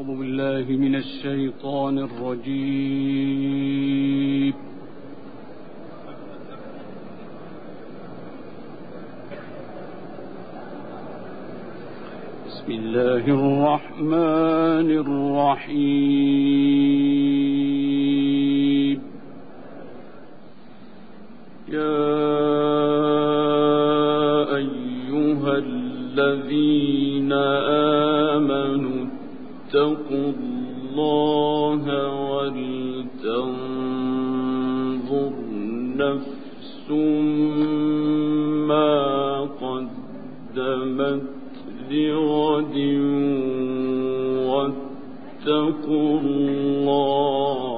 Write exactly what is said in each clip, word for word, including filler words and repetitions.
أعوذ بالله من الشيطان الرجيم. بسم الله الرحمن الرحيم. يا أيها الذين آمنوا اتقوا الله ولتنظر نفس ما قدمت لغد واتقوا الله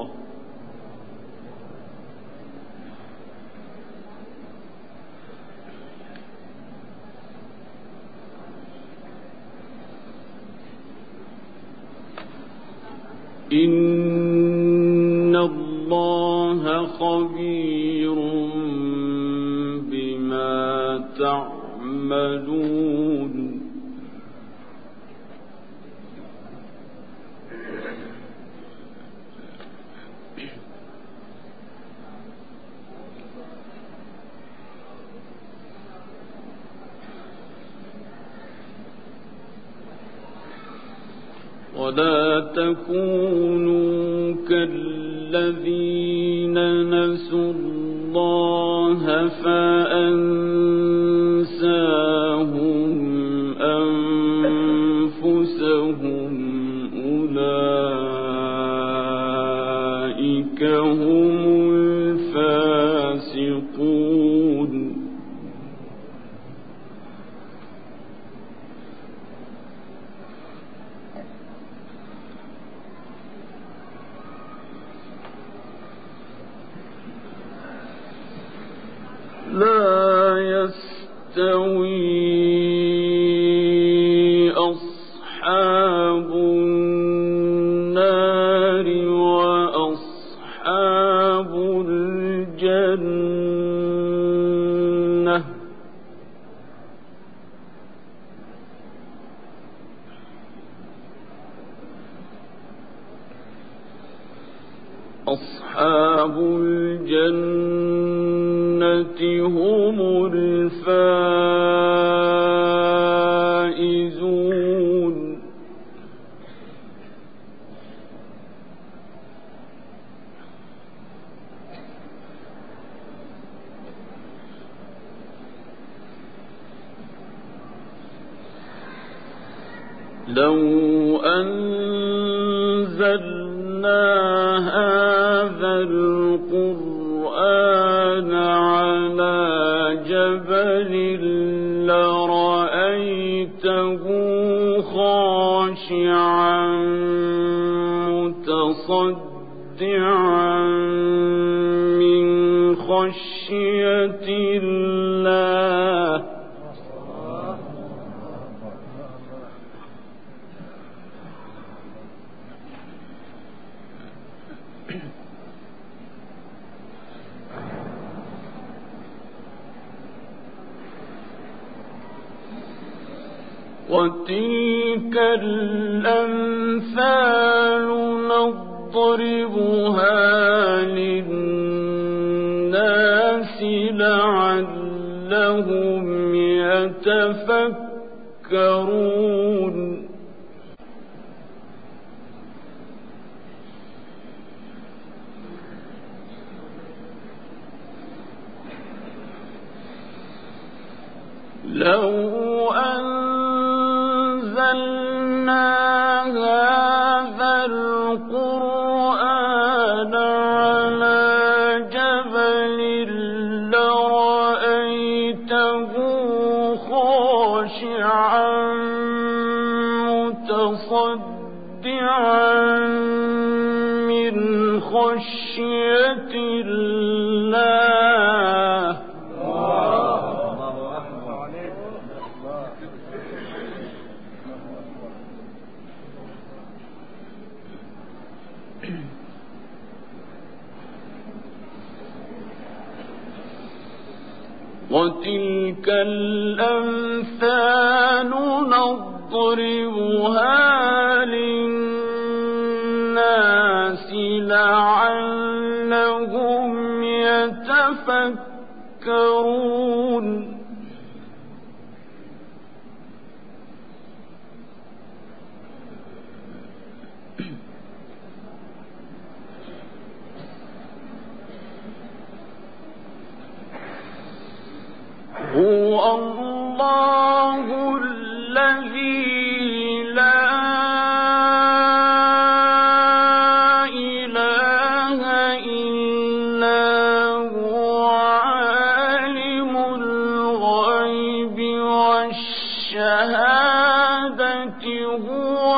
إن الله خبير بما تعملون. ولا تكونوا كالذين نسوا الله فأنساهم أنفسهم أولئك هم الفاسقون. لا يستوي أصحاب النار وأصحاب الجنة أصحاب الجنة هم الفائزون. لو أنزلنا هذا القرآن على جبل لرأيته خاشعا متصدعا من خشية الله. وتلك الأمثال نضربها للناس لعلهم يتفكرون. لو أنزلنا هذا القرآن على جبل لرأيته خاشعا متصدعا من خشية الله. وتلك الأمثال نضربها للناس لعلهم يتفكرون هو الله الذي لا إله إلا هو عالم الغيب والشهادة هو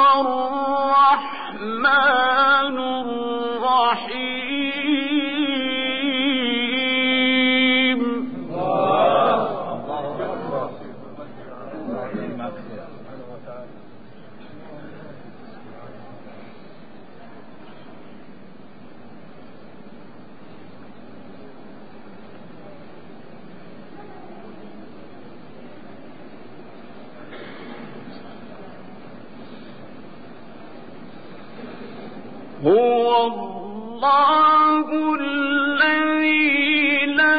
الرحمن الرحيم هو الله الذي لا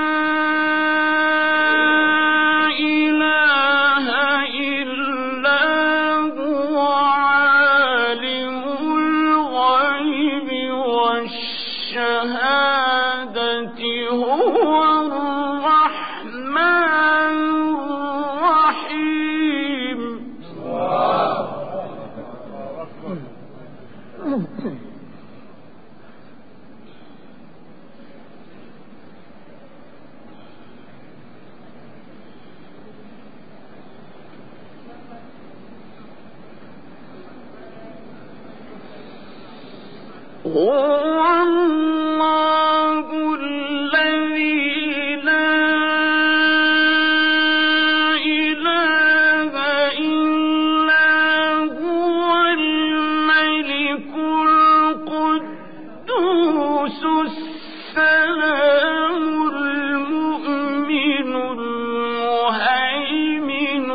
إله إلا هو عالم الغيب والشهادة هو الرحمن الرحيم هو الله الذي لا إله إلا هو الملك القدوس السلام المؤمن المهيمن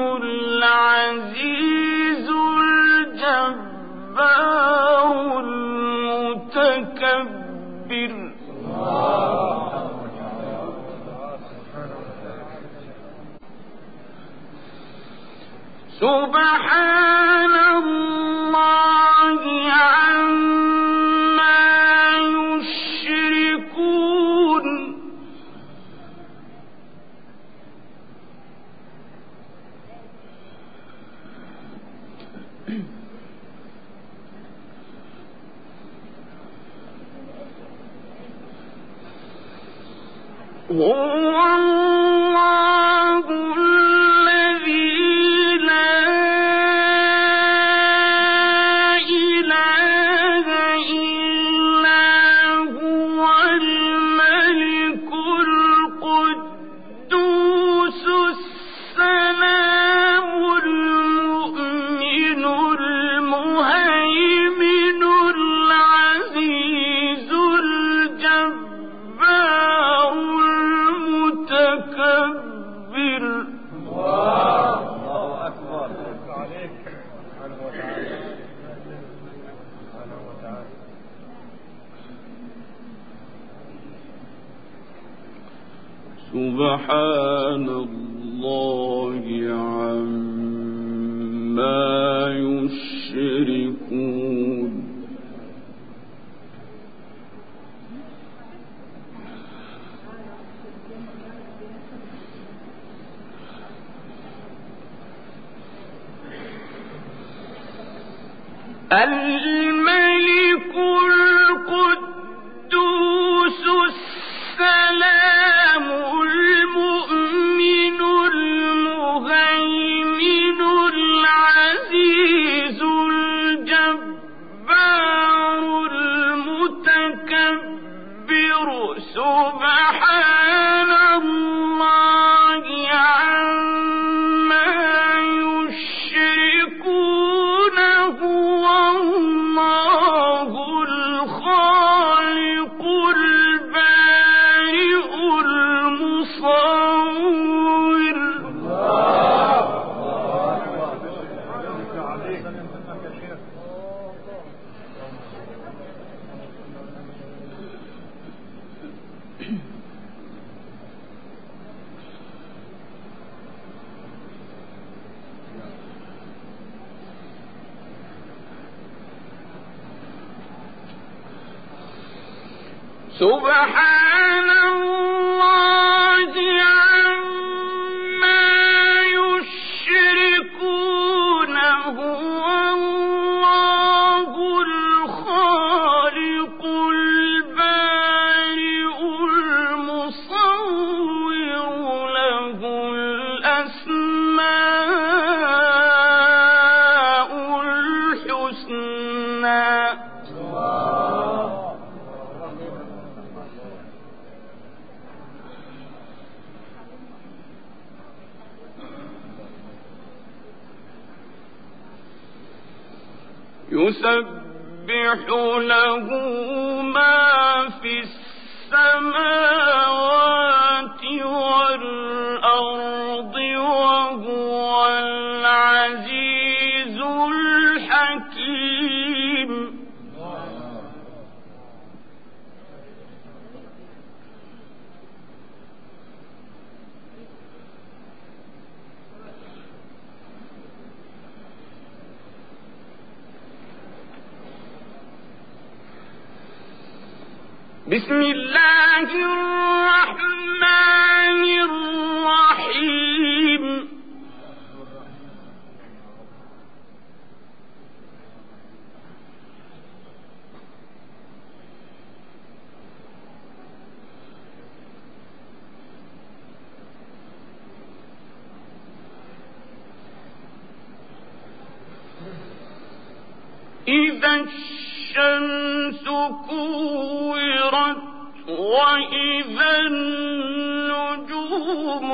العزيز الجبار المتكبر سبحان الله عما يشركون هو الله الذي لا إله إلا هو الملك القدوس السلام المؤمن المهيمن العزيز الجبار المتكبر الله أكبر عليك سبحانه وتعالى سبحانه وتعالى سبحان الله عما يشركون الملك القدوس السلام المؤمن المهيمن العزيز الجبار المتكبر سبحان الله عما يشركون هو الله سبحان الله عما يشركون هو الله الخالق البارئ المصور له الأسماء الحسنى. يسبح له ما في السماوات والأرض وهو العزيز الحكيم. بسم الله الرحمن الرحيم. إذا الشمس كورت وإذا النجوم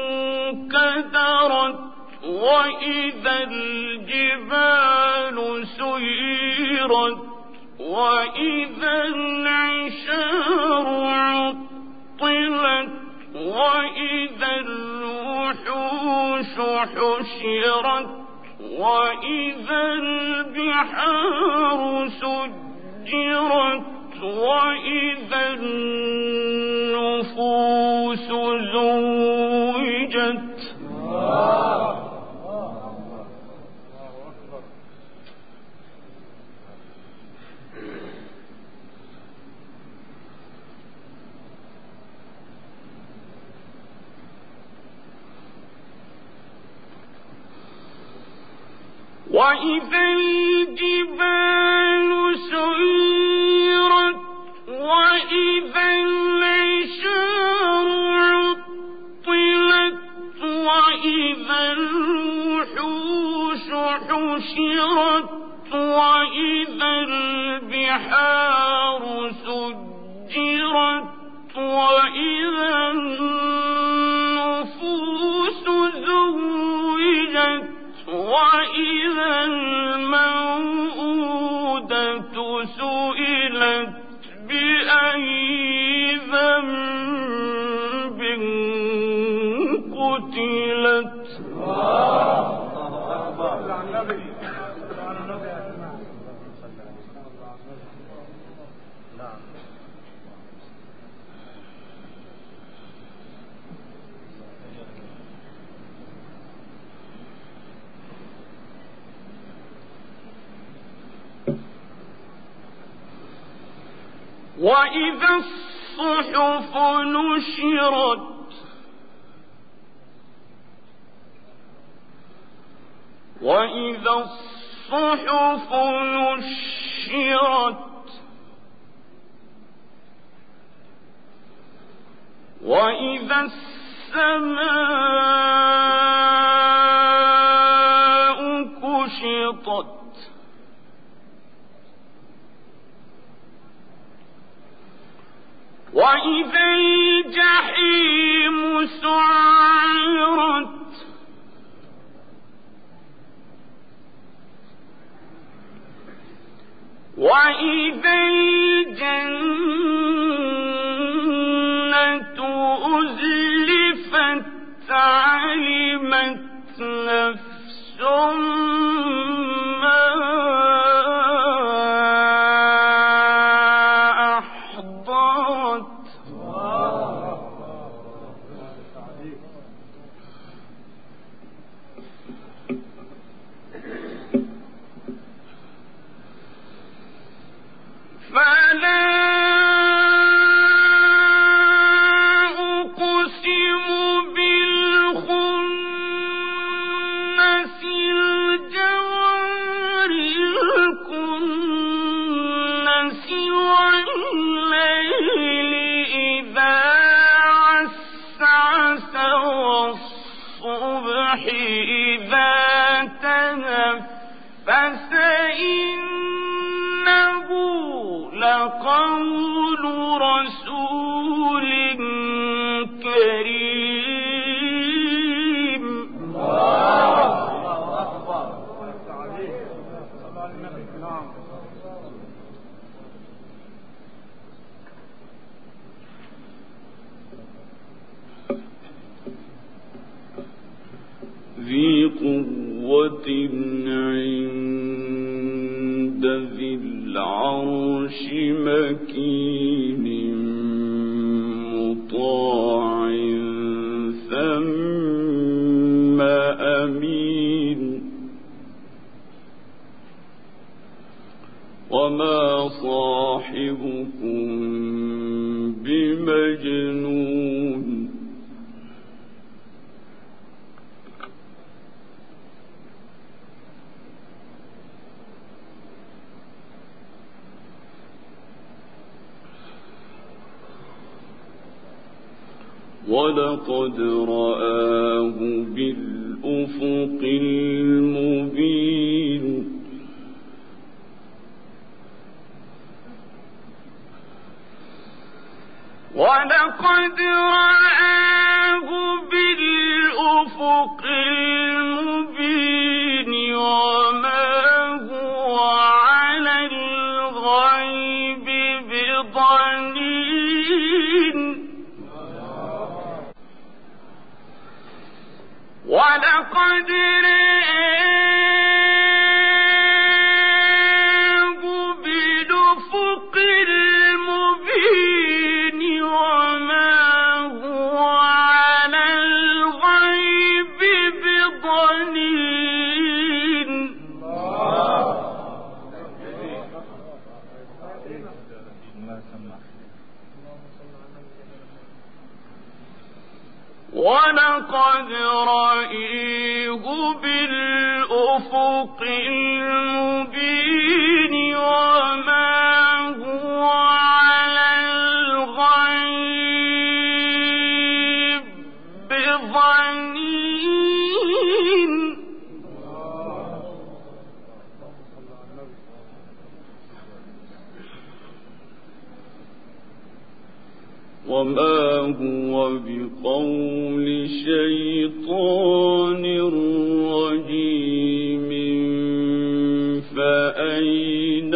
انكدرت وإذا الجبال سيرت وإذا العشار عطلت وإذا الوحوش حشرت وإذا البحار سجرت وإذا النفوس زوجت. وإذا الجبال سيرت وإذا العشار عطلت وإذا الوحوش حشرت وإذا البحار سجرت وإذا النفوس زوجت وإذا الموءودة سئلت بأي ذنب قتلت. وإذا الصحف نشرت وإذا الصحف نشرت وإذا السماء كشطت وإذا الجحيم سعرت وإذا الجنة أزلفت علمت نفس ما أحضرت. لقول رسول كريم. الله أكبر. ذي قوة عند ذي العرش مكين مطاع ثم أمين وما صاحبكم بمجنون. ولقد رآه بالأفق المبين ولقد رآه بالأفق المبين وما هو على الغيب بضنين. ولقد رآه بالأفق المبين وما هو على الغيب بضنين. ولقد رآه بالأفق المبين وما هو على الغيب بضنين. وما هو بقول شيطان رجيم فأين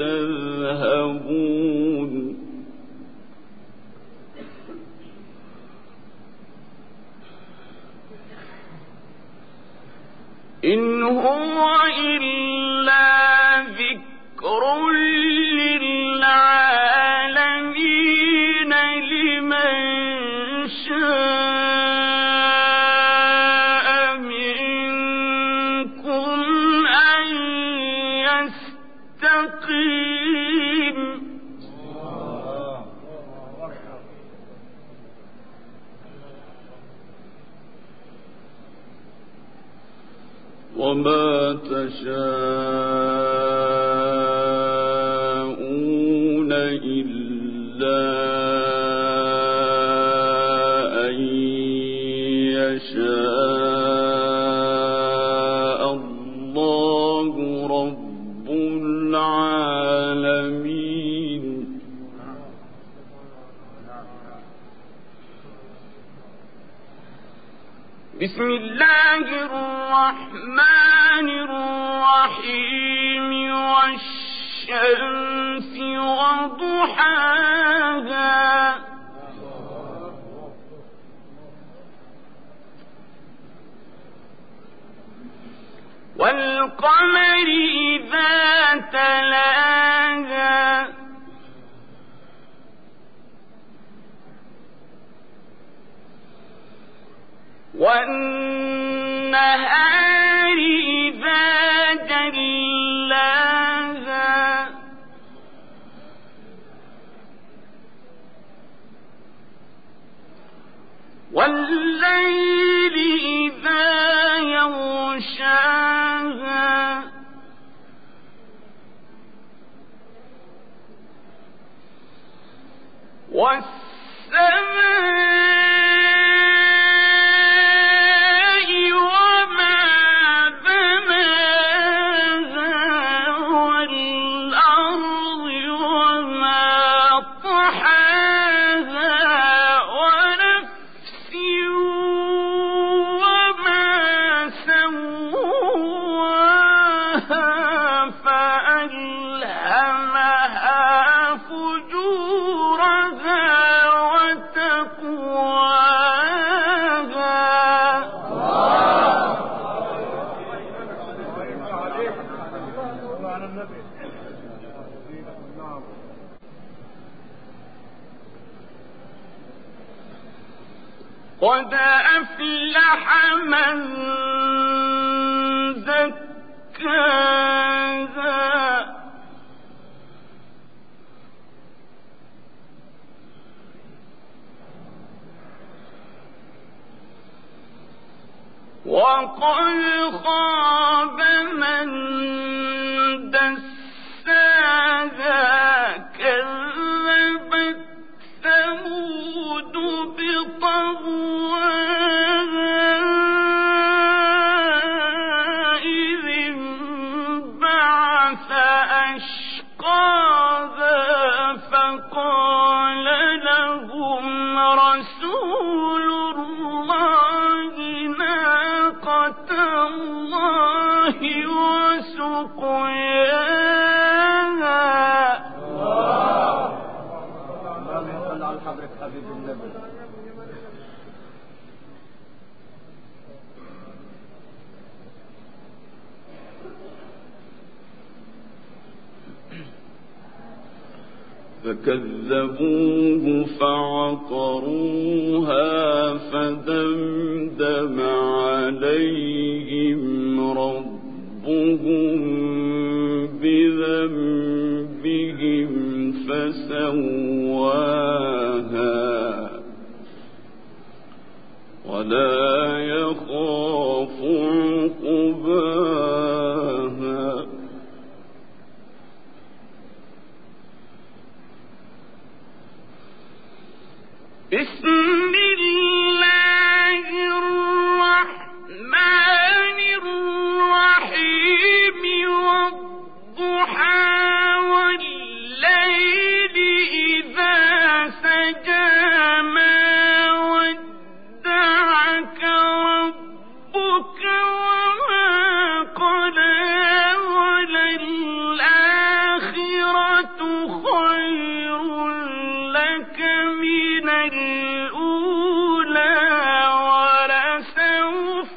تذهبون. إن هو إلا ذكر للعالمين لمن شاء منكم أن يستقيم. وما تشاءون إلا أن يشاء الله رب العالمين. بسم الله الرحمن الرحيم. والشمس وضحاها والقمر إذا تلاها والنهار إذا جلاها والليل إذا يغشاها والسماء وما بناها والأرض وما قد أفلح من زكاها وقد خاب من دساها كذبت ثمود بطغواها إذ انبعث أشقاها فقال لهم رسول الله ناقة الله وسقياها. اللهم صل على حضرة حبيب النبي. فكذبوه فعقروها فدمدم عليهم ربهم بذنبهم فسواها ولا يخاف عقباها. بسم الله الرحمن الرحيم والضحى والليل إذا سجى ما ودعك ربك وما قلى وللآخرة خير لك من الأولى ولسوف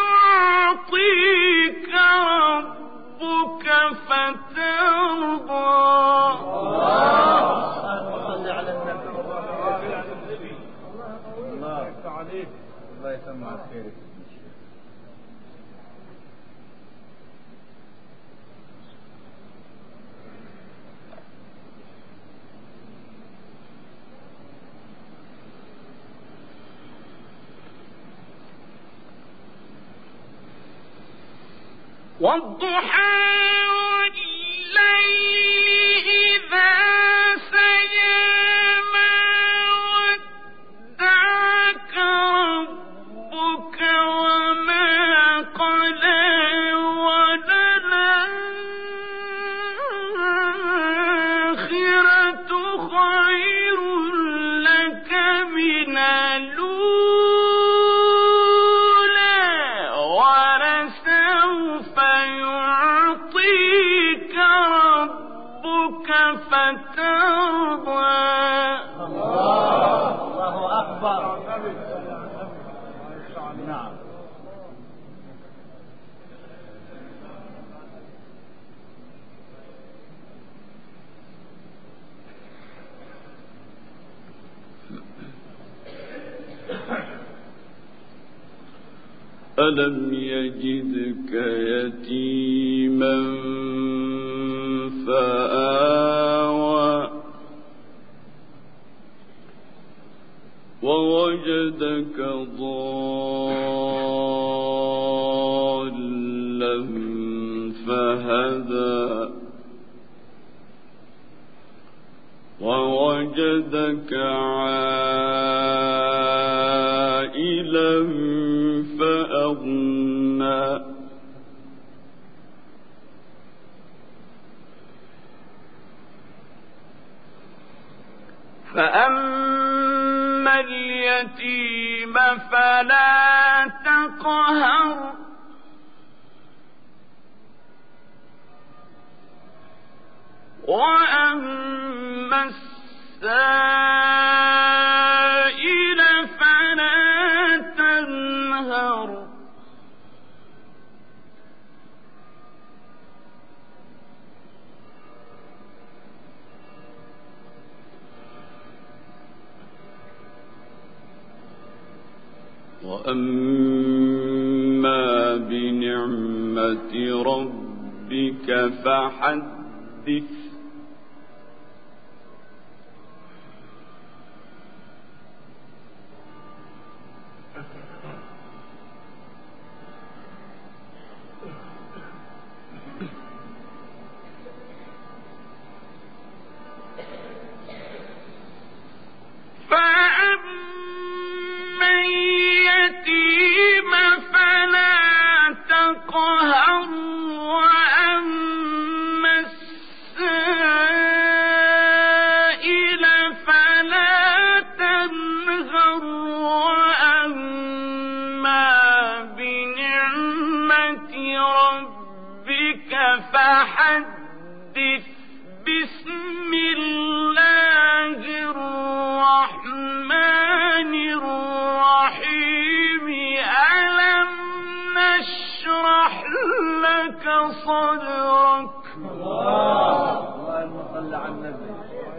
يعطيك ربك فترضى. الله يسمع خيرك. والضحى والليل إذا سجى ما ودعك ربك وما قلى وللآخرة خير لك من الأولى ولسوف يعطيك ربك فترضى. الله أكبر. نعم. ألم يجدك يتيما فآوى ووجدك ضالا فهدى ووجدك عائلا فأغنى فأما اليتيم فلا تقهر وأما السائل فلا تنهر وأما بنعمة ربك فحدث فحدث بسم الله الرحمن الرحيم ألم نشرح لك صدرك اللهم صل على النبي.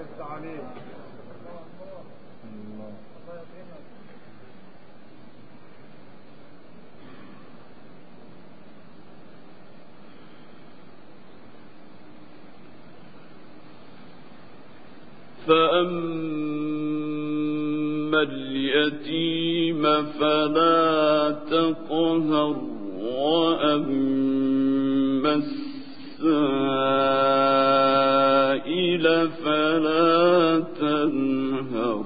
فأما اليتيم فلا تقهر وأما السائل فلا تنهر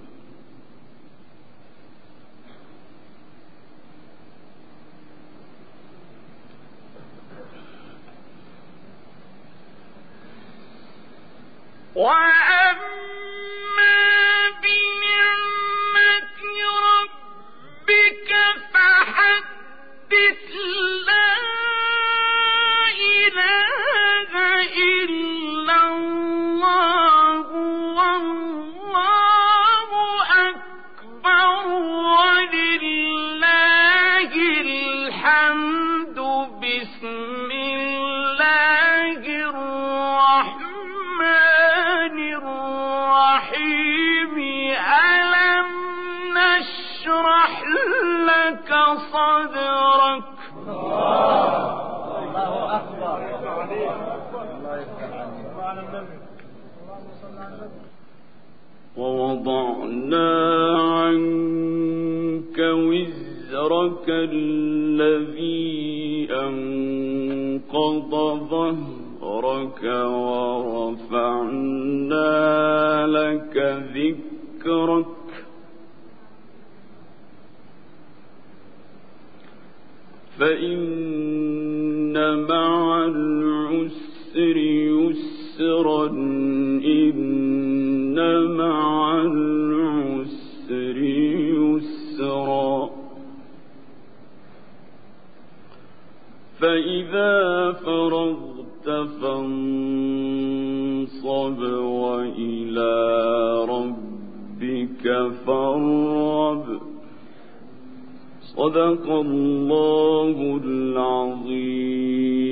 وأما بنعمة ربك فحدث لا إله إلا الله والله أكبر ولله الحمد بسم الله الرحمن الرحيم ألم نشرح لك صدرك الله أكبر. الله يفتح عليك. ووضعنا عنك وزرك الذي أنقض ظهرك ورفعنا لك ذكرك فإن مع العسر يسرا إن مع العسر يسرا فإذا فرغت فانصب وإلى ربك فارغب صدق الله العظيم.